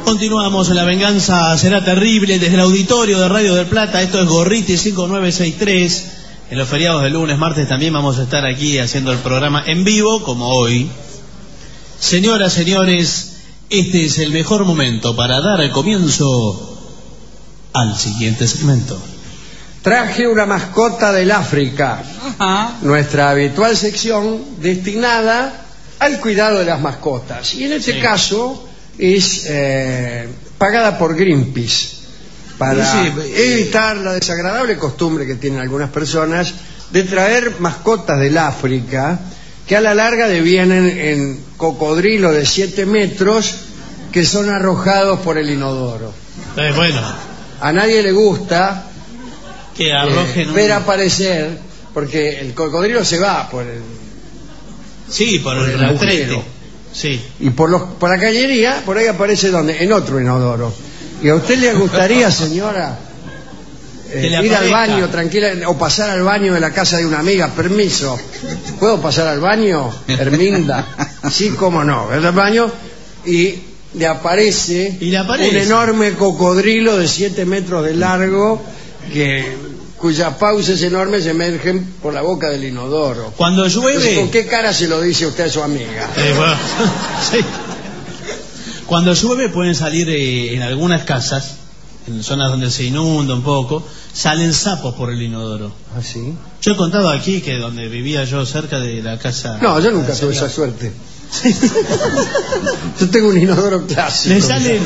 Continuamos, La Venganza Será Terrible, desde el auditorio de Radio del Plata. Esto es Gorriti 5963. En los feriados de lunes, martes también vamos a estar aquí haciendo el programa en vivo, como hoy. Señoras, señores, este es el mejor momento para dar el comienzo al siguiente segmento. Traje una mascota del África. Ajá. Nuestra habitual sección destinada al cuidado de las mascotas. Y en este caso es pagada por Greenpeace para evitar la desagradable costumbre que tienen algunas personas de traer mascotas del África que a la larga devienen en cocodrilos de 7 metros que son arrojados por el inodoro. Bueno, A nadie le gusta que arrojen ver aparecer, porque el cocodrilo se va por el... Sí, por el agujero. retrete. Sí. Y por la cañería, por ahí aparece donde, en otro inodoro. ¿Y a usted le gustaría, señora, ir al baño tranquila o pasar al baño de la casa de una amiga? Permiso, ¿puedo pasar al baño, Herminda? Sí, cómo no. Va al baño y le aparece un enorme cocodrilo de 7 metros de largo cuyas fauces enormes emergen por la boca del inodoro. Cuando llueve... Entonces, ¿con qué cara se lo dice usted a su amiga? Bueno, sí. Cuando llueve pueden salir en algunas casas, en zonas donde se inunda un poco, salen sapos por el inodoro. ¿Ah, sí? Yo he contado aquí que donde vivía yo, cerca de la casa... No, yo nunca tuve esa suerte. Yo tengo un inodoro clásico.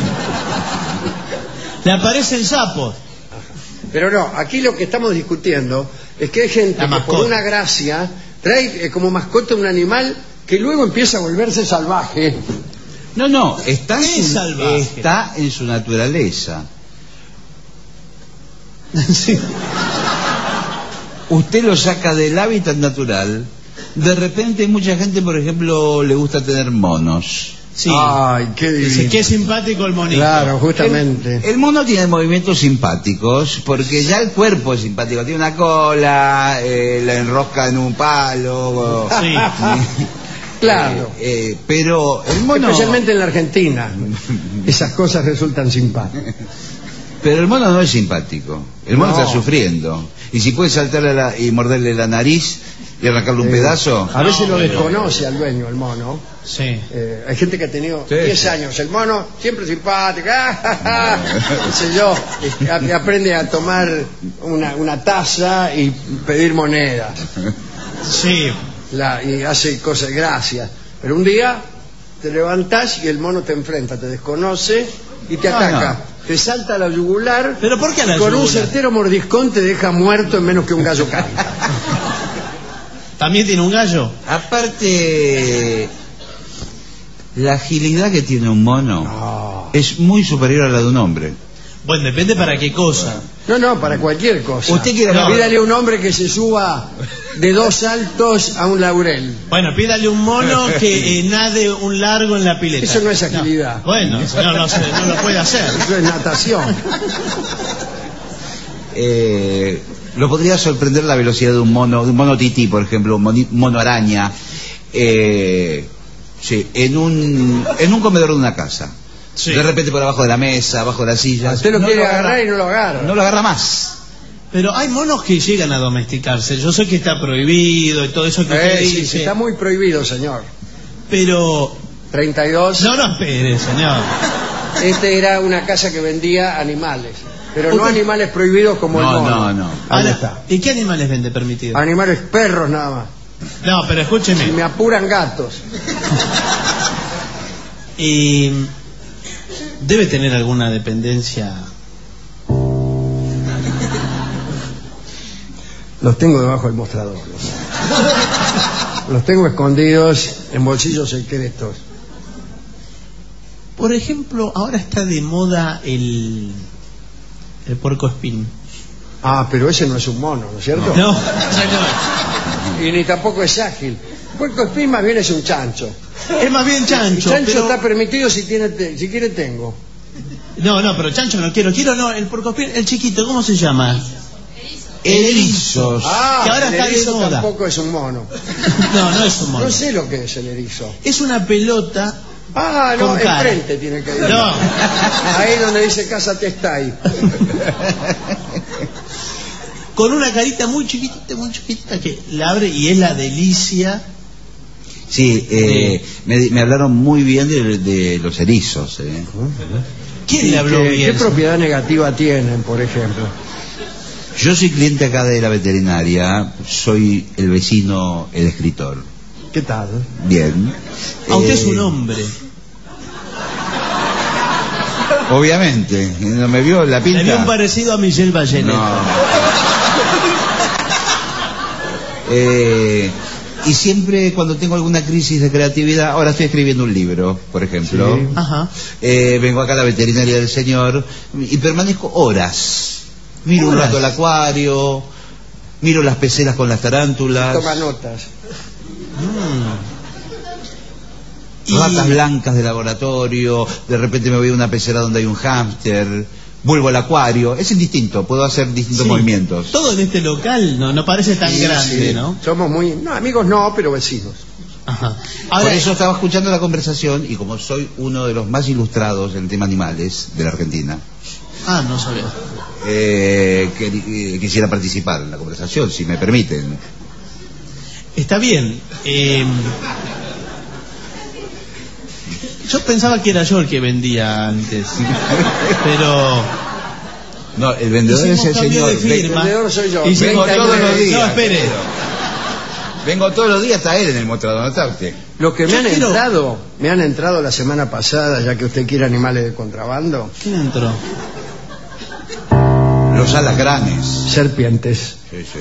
Le aparecen sapos. Pero no, aquí lo que estamos discutiendo es que hay gente que por una gracia trae como mascota un animal que luego empieza a volverse salvaje. No, está en su naturaleza. Sí. Usted lo saca del hábitat natural. De repente mucha gente, por ejemplo, le gusta tener monos. Sí. Ay, qué divino. Qué simpático el monito. Claro, justamente. El mono tiene movimientos simpáticos porque ya el cuerpo es simpático. Tiene una cola, la enrosca en un palo. Sí. Claro. Pero el mono... Especialmente en la Argentina, esas cosas resultan simpáticas. Pero el mono no es simpático. El mono está sufriendo. Y si puede saltarle y morderle la nariz y arrancarle un pedazo... A veces lo desconoce al dueño, el mono. Sí. Hay gente que ha tenido 10 años. El mono siempre simpático. No sé yo. Aprende a tomar una taza y pedir moneda. Sí. Y hace cosas, gracias. Pero un día te levantás y el mono te enfrenta, te desconoce y te ataca. Te salta a la yugular. ¿Pero por qué a la yugular? Con un certero mordiscón te deja muerto en menos que un gallo canta. ¿También tiene un gallo? Aparte, la agilidad que tiene un mono es muy superior a la de un hombre. Bueno, depende para qué cosa. No, para cualquier cosa. Usted quiere... Pídale a un hombre que se suba de 2 saltos a un laurel. Bueno, pídale un mono que nade un largo en la pileta. Eso no es agilidad. No. Bueno, no lo puede hacer. Eso es natación. Lo podría sorprender la velocidad de un mono tití, por ejemplo, un mono araña, en un comedor de una casa. Sí. De repente por abajo de la mesa, abajo de la silla. Usted lo quiere agarrar y no lo agarra. No lo agarra más. Pero hay monos que llegan a domesticarse. Yo sé que está prohibido y todo eso que usted dice. Sí, está muy prohibido, señor. Pero... 32. No, espere, señor. Este era una casa que vendía animales. Pero no animales prohibidos como el mono. No. Ahí está. ¿Y qué animales vende permitidos? Animales, perros nada más. No, pero escúcheme. Si me apuran, gatos. Y... debe tener alguna dependencia. Los tengo debajo del mostrador. Los tengo escondidos en bolsillos secretos. Por ejemplo, ahora está de moda el puercoespín. Pero ese no es un mono, ¿no es cierto? No, señor. Y ni tampoco es ágil. El puercoespín más bien es un chancho. Es más bien chancho. El chancho pero... está permitido si quiere tengo. No, pero chancho no quiero. No, el puercoespín, el chiquito, ¿cómo se llama? Erizos. Que ahora el está erizo de moda. tampoco es un mono. No es un mono. No sé lo que es el erizo. Es una pelota Ah, no, Con cara. enfrente tiene que ir. No. Ahí donde dice Casa Testay. Con una carita muy chiquitita que la abre y es la delicia. Sí, me hablaron muy bien de los erizos. ¿Quién le habló bien? ¿Qué propiedad negativa tienen, por ejemplo? Yo soy cliente acá de la veterinaria, soy el vecino, el escritor. ¿Qué tal? Bien. Usted es un hombre. Obviamente, ¿no me vio la pinta? Le vio un parecido a Michelle Bachelet. No. Y siempre cuando tengo alguna crisis de creatividad, ahora estoy escribiendo un libro, por ejemplo. Sí. Ajá. Vengo acá a la veterinaria del señor y permanezco horas. Miro un ¿Horas? rato el acuario, miro las peceras con las tarántulas, Toma notas. ratas blancas de laboratorio, de repente me voy a una pecera donde hay un hámster, vuelvo al acuario, es indistinto, puedo hacer distintos Sí. movimientos. Todo en este local no parece tan Sí, grande, sí. ¿no? Somos muy... No, amigos no, pero vecinos. Ajá. Por Ahora, eso estaba escuchando la conversación y como soy uno de los más ilustrados en tema animales de la Argentina, no sabía. quisiera participar en la conversación, si me permiten. Está bien. Yo pensaba que era yo el que vendía antes. Pero... No, el vendedor hicimos es el cambio señor. de firma. El vendedor soy yo. Y Vengo 30 todos los años. días. No, espere. Vengo todos los días, está él en el mostrador, ¿no está usted? Lo que Yo quiero- me han entrado la semana pasada, ya que usted quiere animales de contrabando, ¿Quién entró? Los alacranes. serpientes. Sí, sí, sí.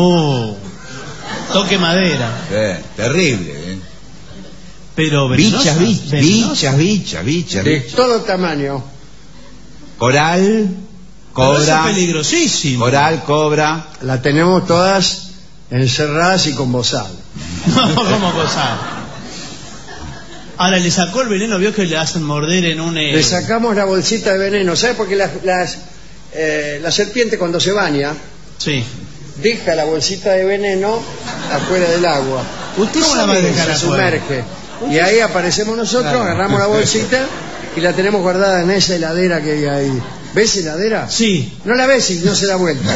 Toque madera. Terrible, Pero venenosas, bichas. De todo tamaño. Coral, Pero eso cobra, es peligrosísimo. coral, cobra. La tenemos todas encerradas y con bozal. No, ¿cómo cosa? Ahora, le sacó el veneno, vio que le hacen morder en un... Le sacamos la bolsita de veneno. ¿Sabe? Porque la serpiente cuando se baña Sí. deja la bolsita de veneno afuera del agua. ¿Usted cómo la va a dejar Se afuera? sumerge. Y ahí aparecemos nosotros, Claro. agarramos la bolsita y la tenemos guardada en esa heladera que hay ahí. ¿Ves heladera? Sí. No la ves y no se da vuelta.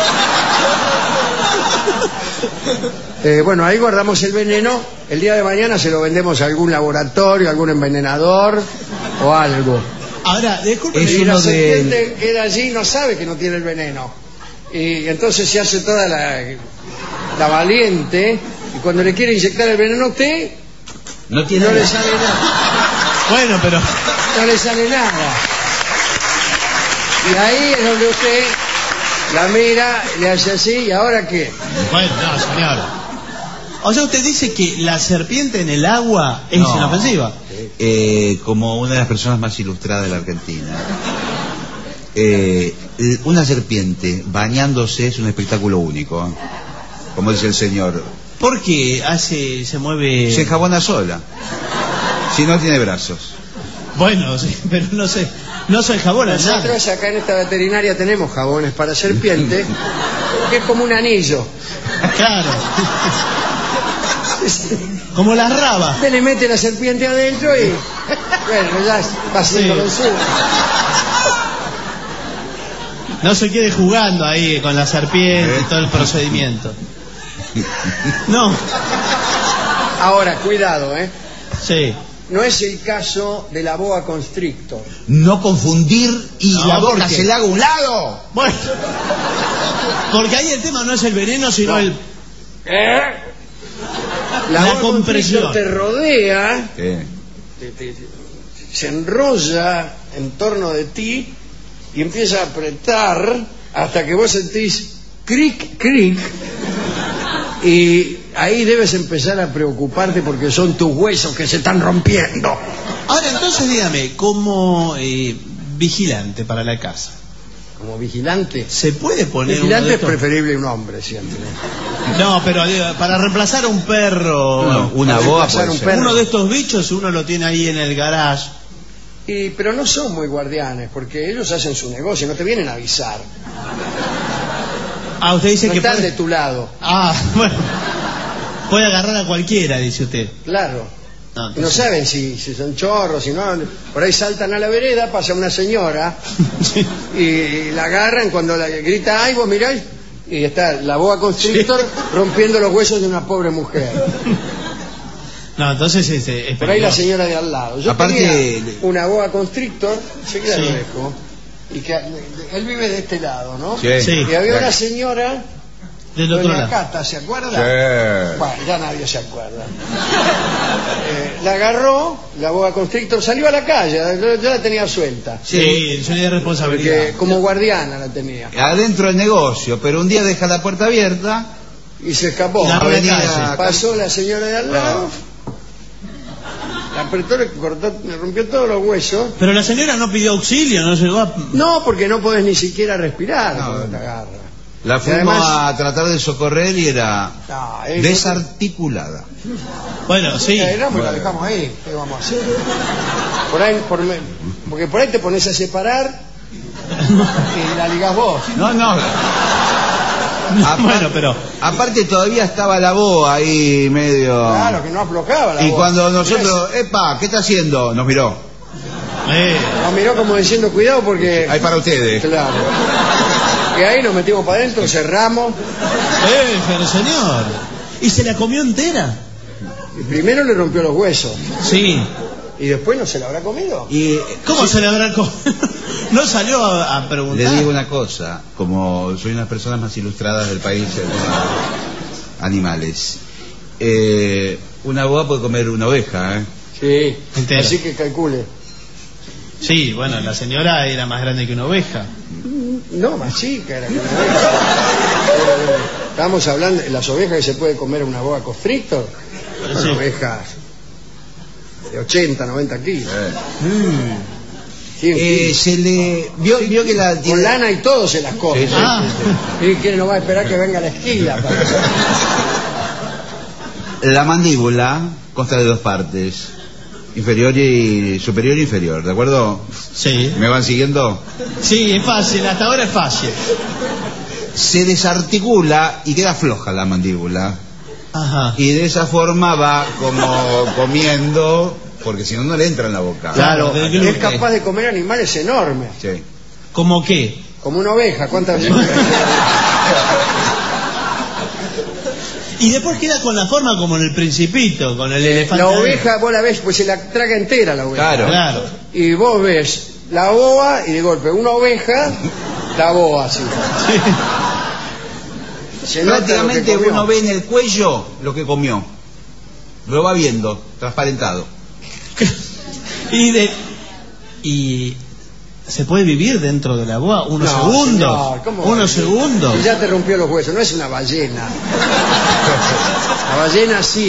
Bueno, ahí guardamos el veneno. El día de mañana se lo vendemos a algún laboratorio, a algún envenenador o algo. Ahora, disculpe, Es Y la uno serpiente queda allí y no sabe que no tiene el veneno. Y entonces se hace toda la valiente. Y cuando le quiere inyectar el veneno a usted, No tiene no le nada. sale nada. Bueno, pero... No le sale nada. Y ahí es donde usted la mira, le hace así, ¿y ahora qué? Bueno, no, señor. O sea, usted dice que la serpiente en el agua es No. inofensiva. Como una de las personas más ilustradas de la Argentina. Una serpiente bañándose es un espectáculo único, como dice el señor. ¿Por qué se mueve...? Se enjabona sola, si no tiene brazos. Bueno, sí, pero no sé. No soy jabón, nada. Nosotros acá en esta veterinaria tenemos jabones para serpiente, que es como un anillo. Claro. Como las rabas. Usted le mete la serpiente adentro y bueno, ya va haciendo Sí. lo suyo. No se quede jugando ahí con la serpiente y todo el procedimiento. No. Ahora, cuidado, Sí. no es el caso de la boa constrictor. No confundir y No, la boca ¿por qué? se le haga a un lado. Bueno. Porque ahí el tema no es el veneno, sino No. el... La La boa compresión. constrictor te rodea, Sí. se enrolla en torno de ti y empieza a apretar hasta que vos sentís cric, cric, y ahí debes empezar a preocuparte porque son tus huesos que se están rompiendo. Ahora, entonces dígame, como vigilante para la casa, Como vigilante. ¿se puede poner Vigilante uno de es estos? preferible un hombre siempre. No, pero digo, para reemplazar a un perro, Una Para boa pasar puede un ser. perro. uno de estos bichos, uno lo tiene ahí en el garage. Pero no son muy guardianes porque ellos hacen su negocio, no te vienen a avisar. Ah, usted dice No que están puede... de tu lado. Ah, bueno. Puede agarrar a cualquiera, dice usted. Claro. No saben si son chorros, si no. Por ahí saltan a la vereda, pasa una señora Sí. y la agarran cuando la grita, ay, vos miráis, y está la boa constrictor rompiendo los huesos de una pobre mujer. No, entonces es Por ahí la peligroso. señora de al lado. Yo Aparte- tenía una boa constrictor, enseguida Sí. lo dejo, y que él vive de este lado, ¿no? Sí. Sí. Y había una señora, Del otro doña lado. Cata, ¿se acuerda? Sí. Bueno, ya nadie se acuerda. La agarró, la boa constrictor, salió a la calle, yo la tenía suelta. Sí, yo de responsabilidad. Porque como guardiana la tenía. Adentro del negocio, pero un día deja la puerta abierta. Y se escapó. Y la Avenida- calle. Pasó la señora de al lado, la apretó, le cortó, le rompió todos los huesos. Pero la señora no pidió auxilio, no llegó a... No, porque no podés ni siquiera respirar No, cuando no. te agarra. La Y fuimos además- a tratar de socorrer y era No, desarticulada. Bueno, sí. La dejamos ahí. ¿Qué vamos a hacer? Por ahí, porque por ahí te pones a separar y la ligás vos. No, no. Bueno, pero... Aparte todavía estaba la boa ahí medio... Claro, que no aflojaba la Y voz. cuando nosotros, epa, ¿qué está haciendo? Nos miró. Nos miró como diciendo cuidado porque... Ahí para ustedes. Claro. Y ahí nos metimos para adentro, cerramos. Pero señor. ¿Y se la comió entera? Y primero le rompió los huesos. Sí. Y después no se la habrá comido. Y ¿Cómo se le habrá comido? No salió a preguntar. le digo una cosa, como soy una de las personas más ilustradas del país en tema de animales. Una boa puede comer una oveja, ¿eh? Sí. Entera. Así que calcule. Sí, bueno, la señora era más grande que una oveja. No, más chica era que una oveja. Estábamos hablando de las ovejas que se puede comer una boa constrictor. Sí. Son ovejas de 80, 90 kilos. 100 kilos. Se le vio que la Con lana y todo se las come. Sí, sí. Ah, ¿Y quién no va a esperar que venga la esquila? La mandíbula consta de dos partes, superior e inferior, ¿de acuerdo? sí. ¿Me van siguiendo? Sí, es fácil, hasta ahora es fácil. Se desarticula y queda floja la mandíbula. Ajá. Y de esa forma va como comiendo, porque si no, no le entra en la boca. Claro, del gluten. Es capaz de comer animales enormes. Sí. ¿Cómo qué? Como una oveja. ¿Cuántas veces? Y después queda con la forma como en el Principito, con el elefante. La oveja, vos la ves, pues se la traga entera la oveja. Claro. Claro. Y vos ves la boa y de golpe una oveja, la boa así. Se nota lo que Prácticamente comió. uno ve en el cuello lo que comió. Lo va viendo, transparentado. Y se puede vivir dentro de la boa unos No, segundos. señor, ¿cómo va a Unos vivir? segundos. Si ya te rompió los huesos, no es una ballena. La ballena sí.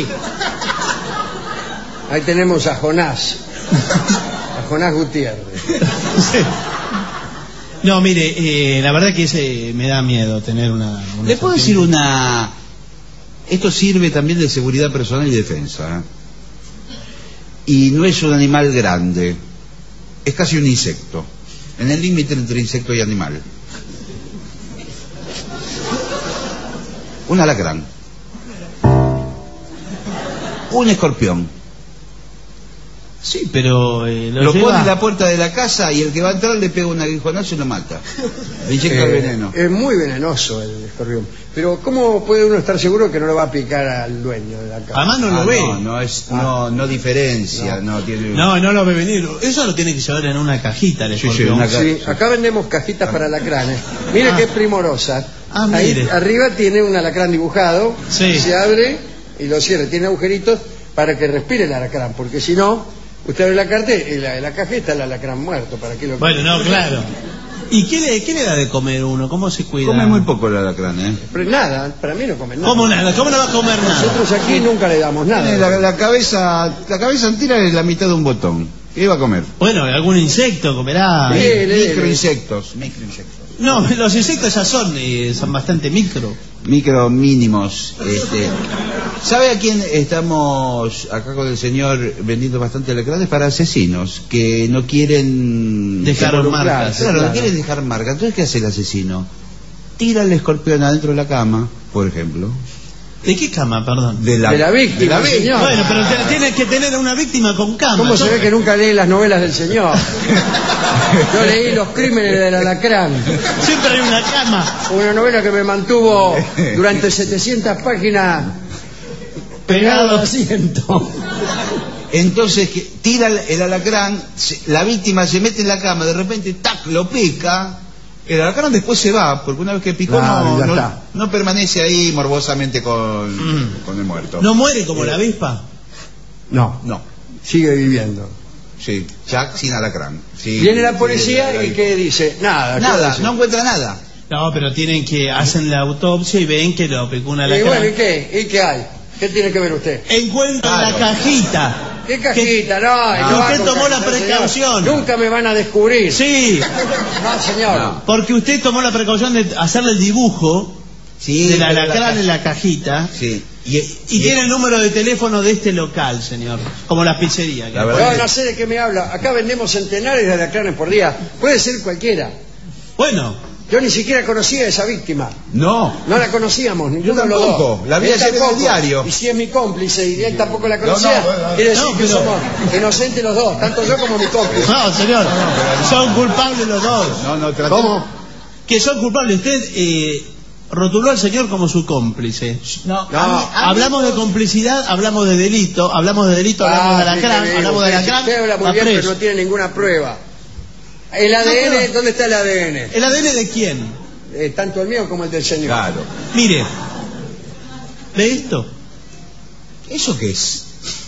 Ahí tenemos a Jonás. A Jonás Gutiérrez. Sí. No, mire, la verdad que ese me da miedo tener una Le puedo decir una... Esto sirve también de seguridad personal y defensa, ¿eh? Y no es un animal grande. Es casi un insecto. En el límite entre insecto y animal. Un alacrán. Un escorpión. Sí, pero Lo pone en la puerta de la casa y el que va a entrar le pega un aguijonazo y lo mata. Le inyecta el veneno. Es muy venenoso el escorpión. Pero ¿cómo puede uno estar seguro que no le va a picar al dueño de la casa? Además no lo ve. No diferencia, no tiene... No lo ve venir. Eso lo tiene que llevar en una cajita el Sí, escorpión. una Sí, acá vendemos cajitas para alacranes. Mire qué primorosa. Ah, Ahí mire. arriba tiene un alacrán dibujado. Sí. Se abre y lo cierra. Tiene agujeritos para que respire el alacrán. Porque si no, usted abre la cartera y la cajeta el alacrán muerto. ¿Para qué lo Bueno, no, claro. ¿Y qué le da de comer uno? ¿Cómo se cuida? Come muy poco el alacrán, ¿eh? Pero nada, para mí no come nada. ¿Cómo nada? ¿Cómo no va a comer nada? Nosotros aquí nunca le damos nada. Tiene la cabeza entera es la mitad de un botón. ¿Qué iba a comer? Bueno, algún insecto comerá. Sí. Microinsectos. No, los insectos ya son bastante micro. Mínimos. ¿Sabe a quién estamos acá con el señor vendiendo bastante alacranes? Para asesinos que no quieren Dejar marcas. Claro, no quieren dejar marcas. Entonces, ¿qué hace el asesino? Tira el escorpión adentro de la cama, por ejemplo, ¿De qué cama, perdón? De la víctima, señor. Bueno, pero tienes que tener a una víctima con cama. ¿Cómo se ve que nunca leí las novelas del señor? Yo leí Los crímenes del alacrán. Siempre hay una cama. Una novela que me mantuvo durante 700 páginas pegado al asiento. Entonces que tira el alacrán, la víctima se mete en la cama, de repente, tac, lo pica. El alacrán después se va, porque una vez que picó no permanece ahí morbosamente con el muerto. ¿No muere como la avispa? No. Sigue viviendo. Sí, Jack sin alacrán. Sí, viene la policía y ¿qué dice? Nada, no encuentra nada. No, pero hacen la autopsia y ven que lo picó un alacrán. Y bueno, ¿y qué hay? ¿Qué tiene que ver usted? Encuentra la cajita. ¿Qué cajita? No, usted tomó la precaución. Señor. Nunca me van a descubrir. Sí. No, señor. No. Porque usted tomó la precaución de hacerle el dibujo del alacrán en la cajita. Sí. Y tiene el número de teléfono de este local, señor. Como las pizzerías. No sé de qué me habla. Acá vendemos centenares de alacranes por día. Puede ser cualquiera. Bueno. Yo ni siquiera conocía a esa víctima. No la conocíamos, ninguno de los dos. La vi ayer en el diario. Y si es mi cómplice y él tampoco la conocía, quiere decir que somos inocentes los dos, tanto yo como mi cómplice. No, señor, son culpables los dos. ¿Cómo? Que son culpables. Usted rotuló al señor como su cómplice. Hablamos de complicidad, hablamos de delito, hablamos de alacrán, hablamos de alacrán. Usted habla muy bien, pero no tiene ninguna prueba. ¿El ADN? ¿Dónde está el ADN? ¿El ADN de quién? Tanto el mío como el del señor. Claro. Mire, ¿ve esto? ¿Eso qué es?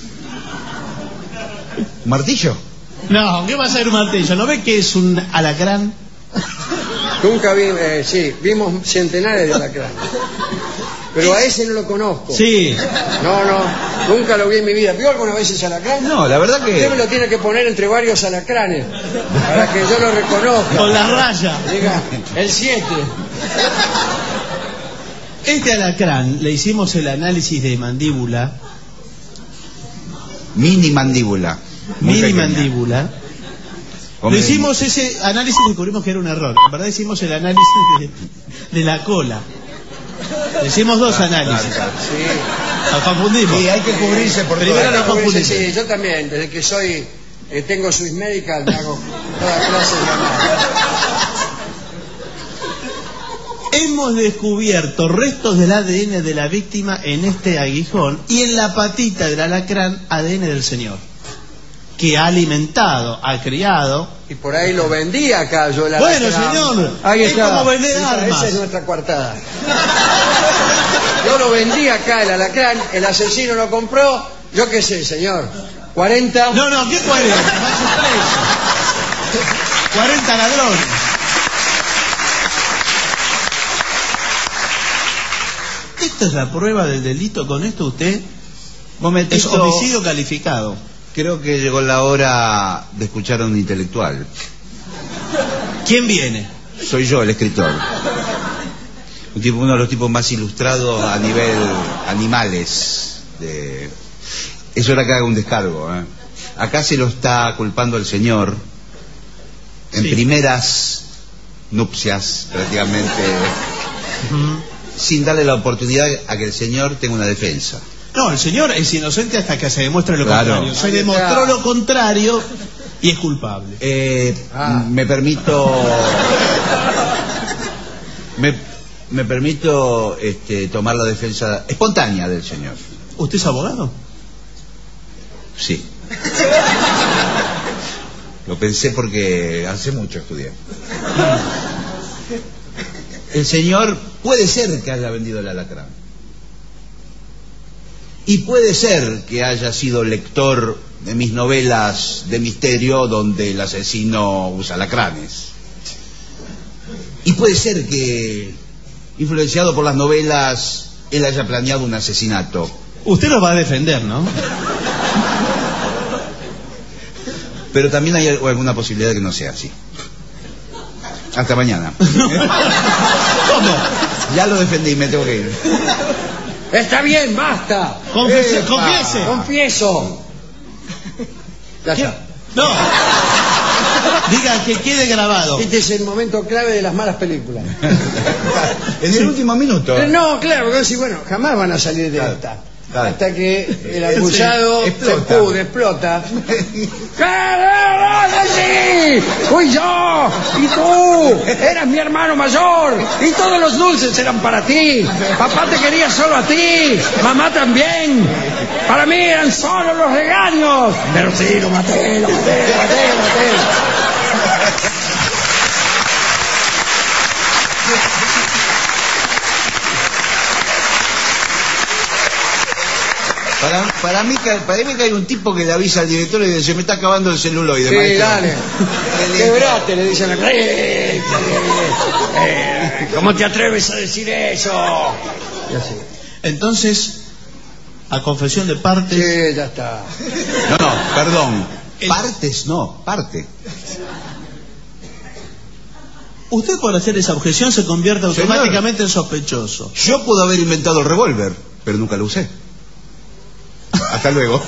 ¿Un martillo? No, ¿qué va a ser un martillo? ¿No ve que es un alacrán? Nunca vi, vimos centenares de alacranes. Pero a ese no lo conozco. Sí. No, nunca lo vi en mi vida. ¿Vio alguna vez ese alacrán? No, la verdad que... Usted me lo tiene que poner entre varios alacranes para que yo lo reconozca. Con la raya. Diga, el 7. Este alacrán, le hicimos el análisis de mandíbula. Mini mandíbula. Le hicimos ese análisis y descubrimos que era un error. En verdad hicimos el análisis de la cola. Hicimos dos análisis. Sí. Nos confundimos. Sí, hay que cubrirse por primero nos confundimos. Sí, yo también, desde que tengo Swiss Medical, me hago toda clase de análisis. Hemos descubierto restos del ADN de la víctima en este aguijón y en la patita del alacrán ADN del señor, que ha alimentado, ha criado. Y por ahí lo vendía acá yo el alacrán. Bueno, señor, ahí es está. como vender armas. Esa es nuestra coartada. Yo lo vendí acá el alacrán, el asesino lo compró, yo qué sé, señor. 40. No, ¿qué 40? 40 ladrones. ¿Esta es la prueba del delito? ¿Con esto usted es homicidio calificado? Creo que llegó la hora de escuchar a un intelectual. ¿Quién viene? Soy yo, el escritor. Uno de los tipos más ilustrados a nivel animales. Es hora que haga un descargo. Acá se lo está culpando el señor en primeras nupcias, prácticamente, sin darle la oportunidad a que el señor tenga una defensa. No, el señor es inocente hasta que se demuestre lo contrario. Se demostró lo contrario y es culpable. Me permito... Me permito tomar la defensa espontánea del señor. ¿Usted es abogado? Sí. Lo pensé porque hace mucho estudié. El señor puede ser que haya vendido el alacrán. Y puede ser que haya sido lector de mis novelas de misterio donde el asesino usa alacranes. Y puede ser que, influenciado por las novelas, él haya planeado un asesinato. Usted lo va a defender, ¿no? Pero también hay alguna posibilidad de que no sea así. Hasta mañana. ¿Cómo? Ya lo defendí, me tengo que ir. Está bien, basta. Confiese. Confieso. Ya está. No. Diga que quede grabado. Este es el momento clave de las malas películas. En el último minuto. No, claro, porque sí, bueno, jamás van a salir de esta. Claro. Hasta que el acusado se explota. ¡Sí! ¡Fui yo! ¡Y tú! ¡Eras mi hermano mayor! ¡Y todos los dulces eran para ti! ¡Papá te quería solo a ti! ¡Mamá también! ¡Para mí eran solo los regaños! Pero sí, lo maté. Para mí que hay un tipo que le avisa al director y le dice: se me está acabando el celuloide, sí, maestro. Dale. Quebrate, le dicen. ¿Cómo te atreves a decir eso? Y así. Entonces, a confesión de partes. Sí, ya está. No, perdón. Partes no, parte. Usted, por hacer esa objeción, se convierte automáticamente en sospechoso. Yo puedo haber inventado el revólver, pero nunca lo usé. Hasta luego.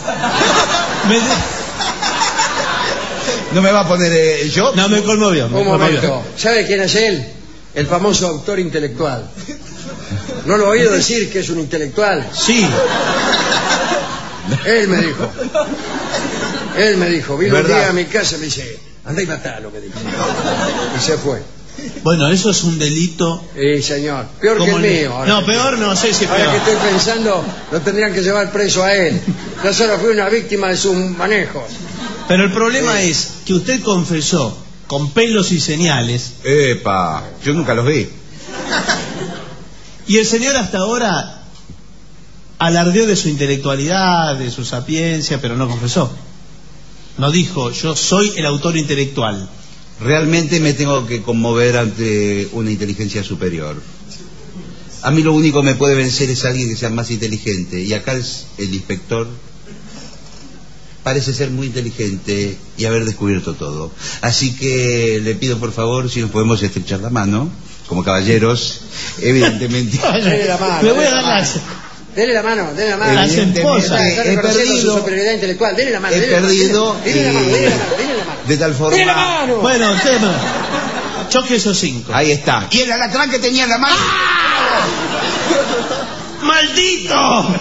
No me va a poner yo. No, me conmovió. Un momento. ¿Sabe quién es él? El famoso autor intelectual. ¿No lo he oído decir que es un intelectual? Sí. Él me dijo. Vino un día a mi casa y me dice: andá y matalo, me dijo. Y se fue. Bueno, eso es un delito. Sí, señor. Peor que el mío. Ahora. No, peor no sé si peor. Ahora que estoy pensando, lo tendrían que llevar preso a él. Yo solo fui una víctima de sus manejos. Pero el problema es que usted confesó con pelos y señales. Epa, yo nunca los vi. Y el señor hasta ahora alardeó de su intelectualidad, de su sapiencia, pero no confesó. No dijo: yo soy el autor intelectual. Realmente me tengo que conmover ante una inteligencia superior. A mí lo único que me puede vencer es alguien que sea más inteligente. Y acá el inspector parece ser muy inteligente y haber descubierto todo. Así que le pido por favor si nos podemos estrechar la mano, como caballeros, evidentemente. Dele la mano. Le voy a dar las... Dele la mano. Las esposas. Está reconociendo su superioridad intelectual. Dele la mano. He perdido. Dele la mano. De tal forma. ¡Dele la mano! Bueno, tema. Choque esos 5. Ahí está. Y el alacrán que tenía en la mano. ¡Ah! ¡Maldito!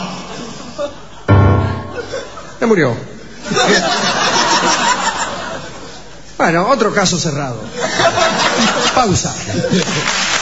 Se murió. Bueno, otro caso cerrado. Pausa.